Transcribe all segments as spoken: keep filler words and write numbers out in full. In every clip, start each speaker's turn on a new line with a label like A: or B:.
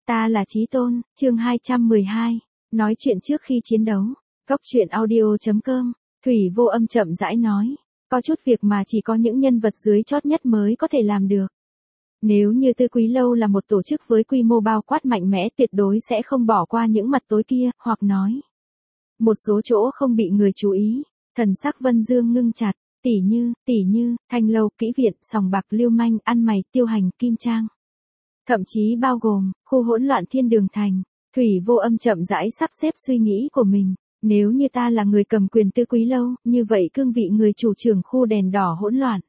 A: Ta là Chí Tôn, chương hai trăm mười hai. Nói chuyện trước khi chiến đấu. Góc truyện audio chấm com. Thủy Vô Âm chậm rãi nói. Có chút việc mà chỉ có những nhân vật dưới chót nhất mới có thể làm được. Nếu như Tư Quý Lâu là một tổ chức với quy mô bao quát mạnh mẽ tuyệt đối sẽ không bỏ qua những mặt tối kia, hoặc nói. Một số chỗ không bị người chú ý. Thần sắc Vân Dương ngưng chặt. Tỷ như, tỷ như, Thanh Lâu, Kỹ Viện, Sòng Bạc, Lưu Manh, Ăn Mày, Tiêu Hành, Kim Trang. Thậm chí bao gồm, khu hỗn loạn Thiên Đường Thành. Thủy Vô Âm chậm rãi sắp xếp suy nghĩ của mình. Nếu như ta là người cầm quyền Tư Quý Lâu, như vậy cương vị người chủ trưởng khu đèn đỏ hỗn loạn.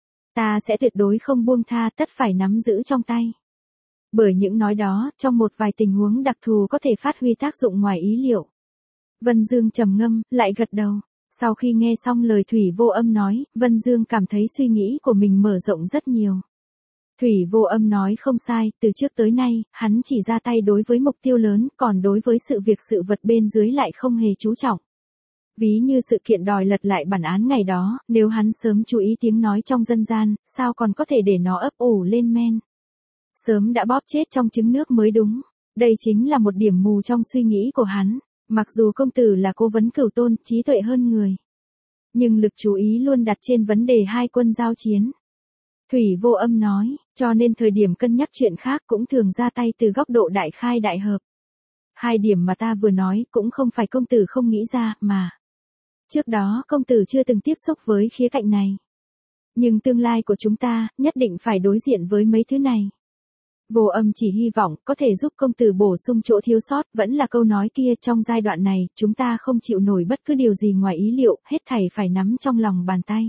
A: Ta sẽ tuyệt đối không buông tha, tất phải nắm giữ trong tay. Bởi những nói đó, trong một vài tình huống đặc thù có thể phát huy tác dụng ngoài ý liệu. Vân Dương trầm ngâm, lại gật đầu. Sau khi nghe xong lời Thủy Vô Âm nói, Vân Dương cảm thấy suy nghĩ của mình mở rộng rất nhiều. Thủy Vô Âm nói không sai, từ trước tới nay, hắn chỉ ra tay đối với mục tiêu lớn, còn đối với sự việc sự vật bên dưới lại không hề chú trọng. Ví như sự kiện đòi lật lại bản án ngày đó, nếu hắn sớm chú ý tiếng nói trong dân gian, sao còn có thể để nó ấp ủ lên men. Sớm đã bóp chết trong trứng nước mới đúng. Đây chính là một điểm mù trong suy nghĩ của hắn. Mặc dù công tử là cố vấn Cửu Tôn, trí tuệ hơn người. Nhưng lực chú ý luôn đặt trên vấn đề hai quân giao chiến. Thủy Vô Âm nói, cho nên thời điểm cân nhắc chuyện khác cũng thường ra tay từ góc độ đại khai đại hợp. Hai điểm mà ta vừa nói cũng không phải công tử không nghĩ ra, mà. Trước đó công tử chưa từng tiếp xúc với khía cạnh này. Nhưng tương lai của chúng ta, nhất định phải đối diện với mấy thứ này. Vô Âm chỉ hy vọng có thể giúp công tử bổ sung chỗ thiếu sót, vẫn là câu nói kia, trong giai đoạn này, chúng ta không chịu nổi bất cứ điều gì ngoài ý liệu, hết thảy phải nắm trong lòng bàn tay.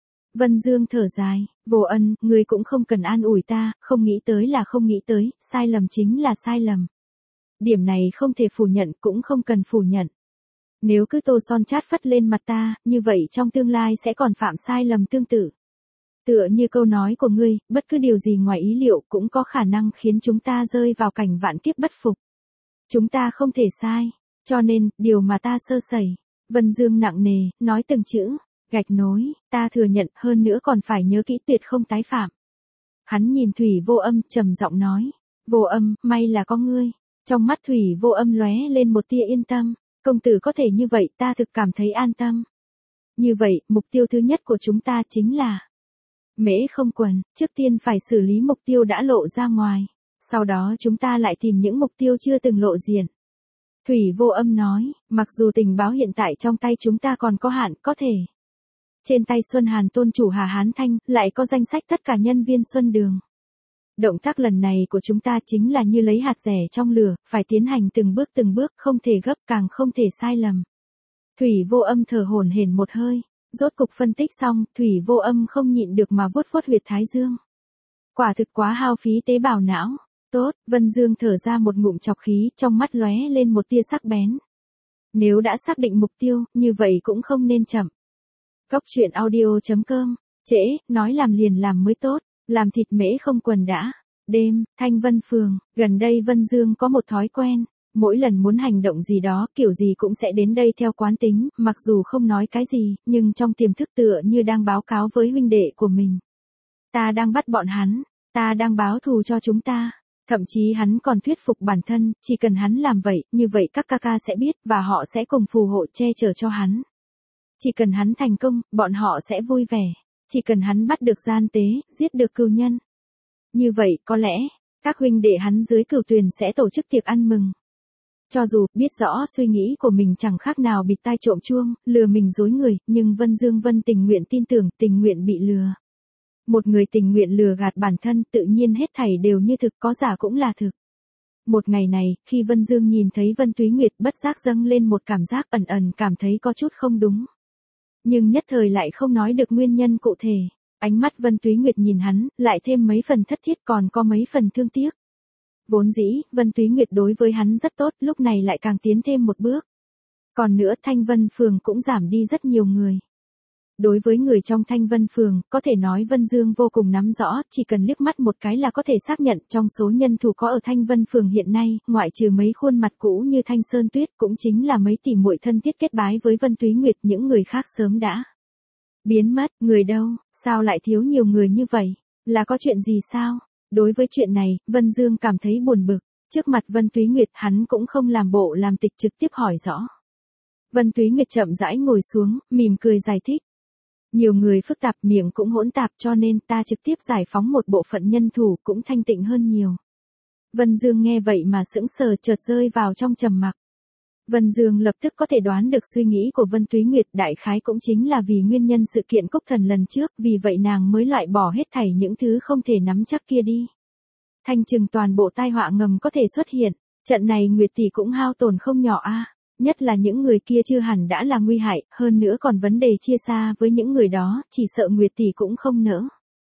A: Vân Dương thở dài, Vô Ân, ngươi cũng không cần an ủi ta, không nghĩ tới là không nghĩ tới, sai lầm chính là sai lầm. Điểm này không thể phủ nhận, cũng không cần phủ nhận. Nếu cứ tô son chát phất lên mặt ta, như vậy trong tương lai sẽ còn phạm sai lầm tương tự. Tựa như câu nói của ngươi, bất cứ điều gì ngoài ý liệu cũng có khả năng khiến chúng ta rơi vào cảnh vạn kiếp bất phục. Chúng ta không thể sai, cho nên, điều mà ta sơ sẩy. Vân Dương nặng nề, nói từng chữ, gạch nối, ta thừa nhận, hơn nữa còn phải nhớ kỹ tuyệt không tái phạm. Hắn nhìn Thủy Vô Âm, trầm giọng nói, Vô Âm, may là có ngươi. Trong mắt Thủy Vô Âm lóe lên một tia yên tâm, công tử có thể như vậy, ta thực cảm thấy an tâm. Như vậy, mục tiêu thứ nhất của chúng ta chính là Mễ Không Quần, trước tiên phải xử lý mục tiêu đã lộ ra ngoài, sau đó chúng ta lại tìm những mục tiêu chưa từng lộ diện. Thủy Vô Âm nói, mặc dù tình báo hiện tại trong tay chúng ta còn có hạn, có thể. Trên tay Xuân Hàn Tôn chủ Hà Hán Thanh, lại có danh sách tất cả nhân viên Xuân Đường. Động tác lần này của chúng ta chính là như lấy hạt rẻ trong lửa, phải tiến hành từng bước từng bước, không thể gấp, càng không thể sai lầm. Thủy Vô Âm thở hổn hển một hơi. Rốt cục phân tích xong, Thủy Vô Âm không nhịn được mà vuốt vuốt huyệt thái dương. Quả thực quá hao phí tế bào não. Tốt, Vân Dương thở ra một ngụm chọc khí, trong mắt lóe lên một tia sắc bén. Nếu đã xác định mục tiêu, như vậy cũng không nên chậm. Góc truyện audio chấm com. Trễ, nói làm liền làm mới tốt, làm thịt Mễ Không Quần đã. Đêm, Thanh Vân Phường, gần đây Vân Dương có một thói quen. Mỗi lần muốn hành động gì đó, kiểu gì cũng sẽ đến đây theo quán tính, mặc dù không nói cái gì, nhưng trong tiềm thức tựa như đang báo cáo với huynh đệ của mình. Ta đang bắt bọn hắn, ta đang báo thù cho chúng ta. Thậm chí hắn còn thuyết phục bản thân, chỉ cần hắn làm vậy, như vậy các ca ca sẽ biết, và họ sẽ cùng phù hộ che chở cho hắn. Chỉ cần hắn thành công, bọn họ sẽ vui vẻ. Chỉ cần hắn bắt được gian tế, giết được cừu nhân. Như vậy, có lẽ, các huynh đệ hắn dưới Cửu Tuyền sẽ tổ chức tiệc ăn mừng. Cho dù biết rõ suy nghĩ của mình chẳng khác nào bịt tai trộm chuông, lừa mình dối người, nhưng Vân Dương Vân tình nguyện tin tưởng, tình nguyện bị lừa. Một người tình nguyện lừa gạt bản thân, tự nhiên hết thảy đều như thực, có giả cũng là thực. Một ngày này, khi Vân Dương nhìn thấy Vân Túy Nguyệt, bất giác dâng lên một cảm giác ẩn ẩn cảm thấy có chút không đúng. Nhưng nhất thời lại không nói được nguyên nhân cụ thể. Ánh mắt Vân Túy Nguyệt nhìn hắn, lại thêm mấy phần thất thiết, còn có mấy phần thương tiếc. Vốn dĩ, Vân Túy Nguyệt đối với hắn rất tốt, lúc này lại càng tiến thêm một bước. Còn nữa, Thanh Vân Phường cũng giảm đi rất nhiều người. Đối với người trong Thanh Vân Phường, có thể nói Vân Dương vô cùng nắm rõ, chỉ cần liếc mắt một cái là có thể xác nhận trong số nhân thủ có ở Thanh Vân Phường hiện nay, ngoại trừ mấy khuôn mặt cũ như Thanh Sơn Tuyết, cũng chính là mấy tỷ muội thân thiết kết bái với Vân Túy Nguyệt, những người khác sớm đã biến mất. Người đâu, sao lại thiếu nhiều người như vậy? Là có chuyện gì sao? Đối với chuyện này, Vân Dương cảm thấy buồn bực. Trước mặt Vân Túy Nguyệt hắn cũng không làm bộ làm tịch trực tiếp hỏi rõ. Vân Túy Nguyệt chậm rãi ngồi xuống, mỉm cười giải thích. Nhiều người phức tạp miệng cũng hỗn tạp cho nên ta trực tiếp giải phóng một bộ phận nhân thủ cũng thanh tịnh hơn nhiều. Vân Dương nghe vậy mà sững sờ chợt rơi vào trong trầm mặc. Vân Dương lập tức có thể đoán được suy nghĩ của Vân Túy Nguyệt đại khái cũng chính là vì nguyên nhân sự kiện Cúc Thần lần trước, vì vậy nàng mới loại bỏ hết thảy những thứ không thể nắm chắc kia đi. Thanh trừng toàn bộ tai họa ngầm có thể xuất hiện, trận này Nguyệt tỷ cũng hao tổn không nhỏ a, nhất là những người kia chưa hẳn đã là nguy hại, hơn nữa còn vấn đề chia xa với những người đó, chỉ sợ Nguyệt tỷ cũng không nỡ.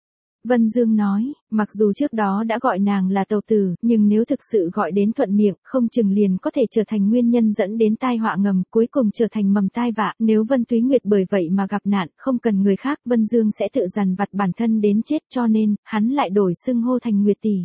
A: Vân Dương nói, mặc dù trước đó đã gọi nàng là tàu tử, nhưng nếu thực sự gọi đến thuận miệng, không chừng liền có thể trở thành nguyên nhân dẫn đến tai họa ngầm, cuối cùng trở thành mầm tai vạ, nếu Vân Túy Nguyệt bởi vậy mà gặp nạn, không cần người khác, Vân Dương sẽ tự dằn vặt bản thân đến chết, cho nên, hắn lại đổi xưng hô thành Nguyệt tỷ.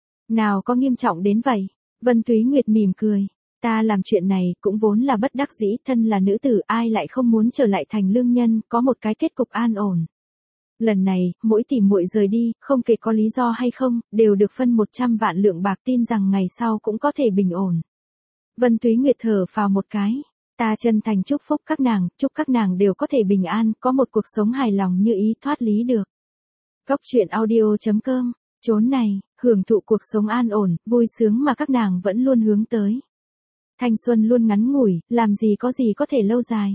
A: Nào có nghiêm trọng đến vậy? Vân Túy Nguyệt mỉm cười. Ta làm chuyện này cũng vốn là bất đắc dĩ, thân là nữ tử ai lại không muốn trở lại thành lương nhân, có một cái kết cục an ổn. Lần này, mỗi tỷ muội rời đi, không kể có lý do hay không, đều được phân một trăm vạn lượng bạc, tin rằng ngày sau cũng có thể bình ổn. Vân Túy Nguyệt thở phào một cái. Ta chân thành chúc phúc các nàng, chúc các nàng đều có thể bình an, có một cuộc sống hài lòng như ý, thoát lý được. Góc truyện audio chấm com, chốn này, hưởng thụ cuộc sống an ổn, vui sướng mà các nàng vẫn luôn hướng tới. Thanh xuân luôn ngắn ngủi, làm gì có gì có thể lâu dài.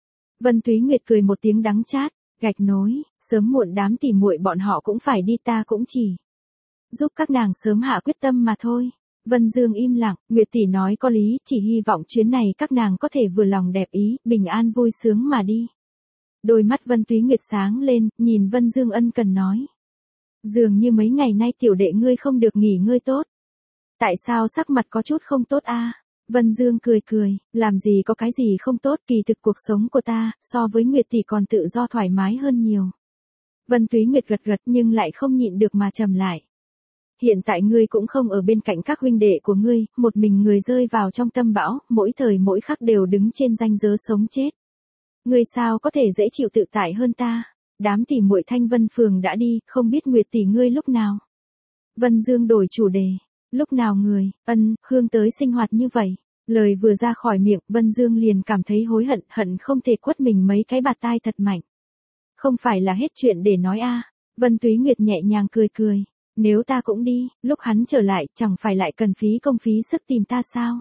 A: Vân Túy Nguyệt cười một tiếng đắng chát, gạch nối, sớm muộn đám tỉ muội bọn họ cũng phải đi, ta cũng chỉ giúp các nàng sớm hạ quyết tâm mà thôi. Vân Dương im lặng, Nguyệt tỷ nói có lý, chỉ hy vọng chuyến này các nàng có thể vừa lòng đẹp ý, bình an vui sướng mà đi. Đôi mắt Vân Túy Nguyệt sáng lên, nhìn Vân Dương ân cần nói. Dường như mấy ngày nay tiểu đệ ngươi không được nghỉ ngơi tốt. Tại sao sắc mặt có chút không tốt a? Vân Dương cười cười, làm gì có cái gì không tốt, kỳ thực cuộc sống của ta, so với Nguyệt tỷ còn tự do thoải mái hơn nhiều. Vân Túy Nguyệt gật gật nhưng lại không nhịn được mà trầm lại. Hiện tại ngươi cũng không ở bên cạnh các huynh đệ của ngươi, một mình người rơi vào trong tâm bão, mỗi thời mỗi khắc đều đứng trên ranh giới sống chết. Ngươi sao có thể dễ chịu tự tại hơn ta? Đám tỷ muội Thanh Vân Phường đã đi, không biết Nguyệt tỷ ngươi lúc nào? Vân Dương đổi chủ đề. Lúc nào người, ân, hương tới sinh hoạt như vậy. Lời vừa ra khỏi miệng, Vân Dương liền cảm thấy hối hận, hận không thể quất mình mấy cái bạt tai thật mạnh. Không phải là hết chuyện để nói a. Vân Túy Nguyệt nhẹ nhàng cười cười. Nếu ta cũng đi, lúc hắn trở lại, chẳng phải lại cần phí công phí sức tìm ta sao?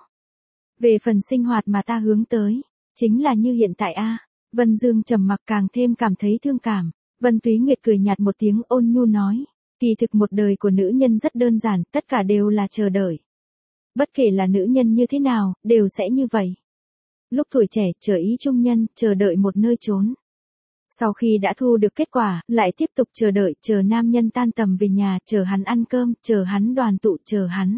A: Về phần sinh hoạt mà ta hướng tới, chính là như hiện tại a. Vân Dương trầm mặc càng thêm cảm thấy thương cảm. Vân Túy Nguyệt cười nhạt một tiếng ôn nhu nói. Kỳ thực một đời của nữ nhân rất đơn giản, tất cả đều là chờ đợi. Bất kể là nữ nhân như thế nào, đều sẽ như vậy. Lúc tuổi trẻ, chờ ý trung nhân, chờ đợi một nơi trốn. Sau khi đã thu được kết quả, lại tiếp tục chờ đợi, chờ nam nhân tan tầm về nhà, chờ hắn ăn cơm, chờ hắn đoàn tụ, chờ hắn.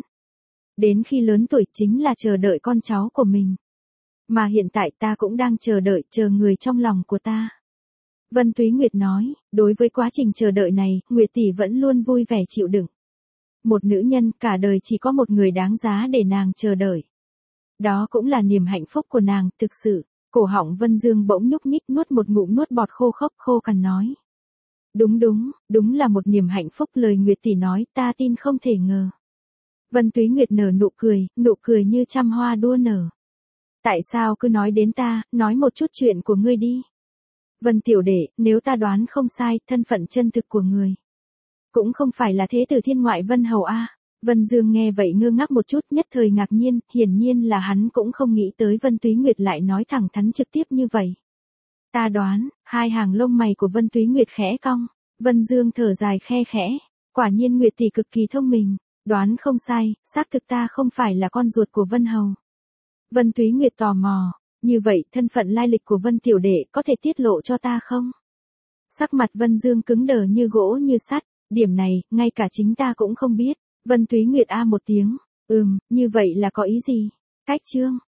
A: Đến khi lớn tuổi chính là chờ đợi con cháu của mình. Mà hiện tại ta cũng đang chờ đợi, chờ người trong lòng của ta. Vân Túy Nguyệt nói, đối với quá trình chờ đợi này, Nguyệt tỷ vẫn luôn vui vẻ chịu đựng. Một nữ nhân cả đời chỉ có một người đáng giá để nàng chờ đợi. Đó cũng là niềm hạnh phúc của nàng, thực sự. Cổ họng Vân Dương bỗng nhúc nhích nuốt một ngụm nuốt bọt khô khốc khô cằn nói. Đúng đúng, đúng là một niềm hạnh phúc, lời Nguyệt tỷ nói, ta tin không thể ngờ. Vân Túy Nguyệt nở nụ cười, nụ cười như trăm hoa đua nở. Tại sao cứ nói đến ta, nói một chút chuyện của ngươi đi. Vân tiểu đệ, nếu ta đoán không sai, thân phận chân thực của người cũng không phải là thế tử thiên ngoại Vân Hầu a. Vân Dương nghe vậy ngơ ngác một chút, nhất thời ngạc nhiên, hiển nhiên là hắn cũng không nghĩ tới Vân Túy Nguyệt lại nói thẳng thắn trực tiếp như vậy. Ta đoán, hai hàng lông mày của Vân Túy Nguyệt khẽ cong, Vân Dương thở dài khe khẽ, quả nhiên Nguyệt tỷ cực kỳ thông minh, đoán không sai, xác thực ta không phải là con ruột của Vân Hầu. Vân Túy Nguyệt tò mò, như vậy thân phận lai lịch của Vân tiểu đệ có thể tiết lộ cho ta không? Sắc mặt Vân Dương cứng đờ như gỗ như sắt, điểm này, ngay cả chính ta cũng không biết. Vân Túy Nguyệt a một tiếng, ừm, như vậy là có ý gì? Cách chương,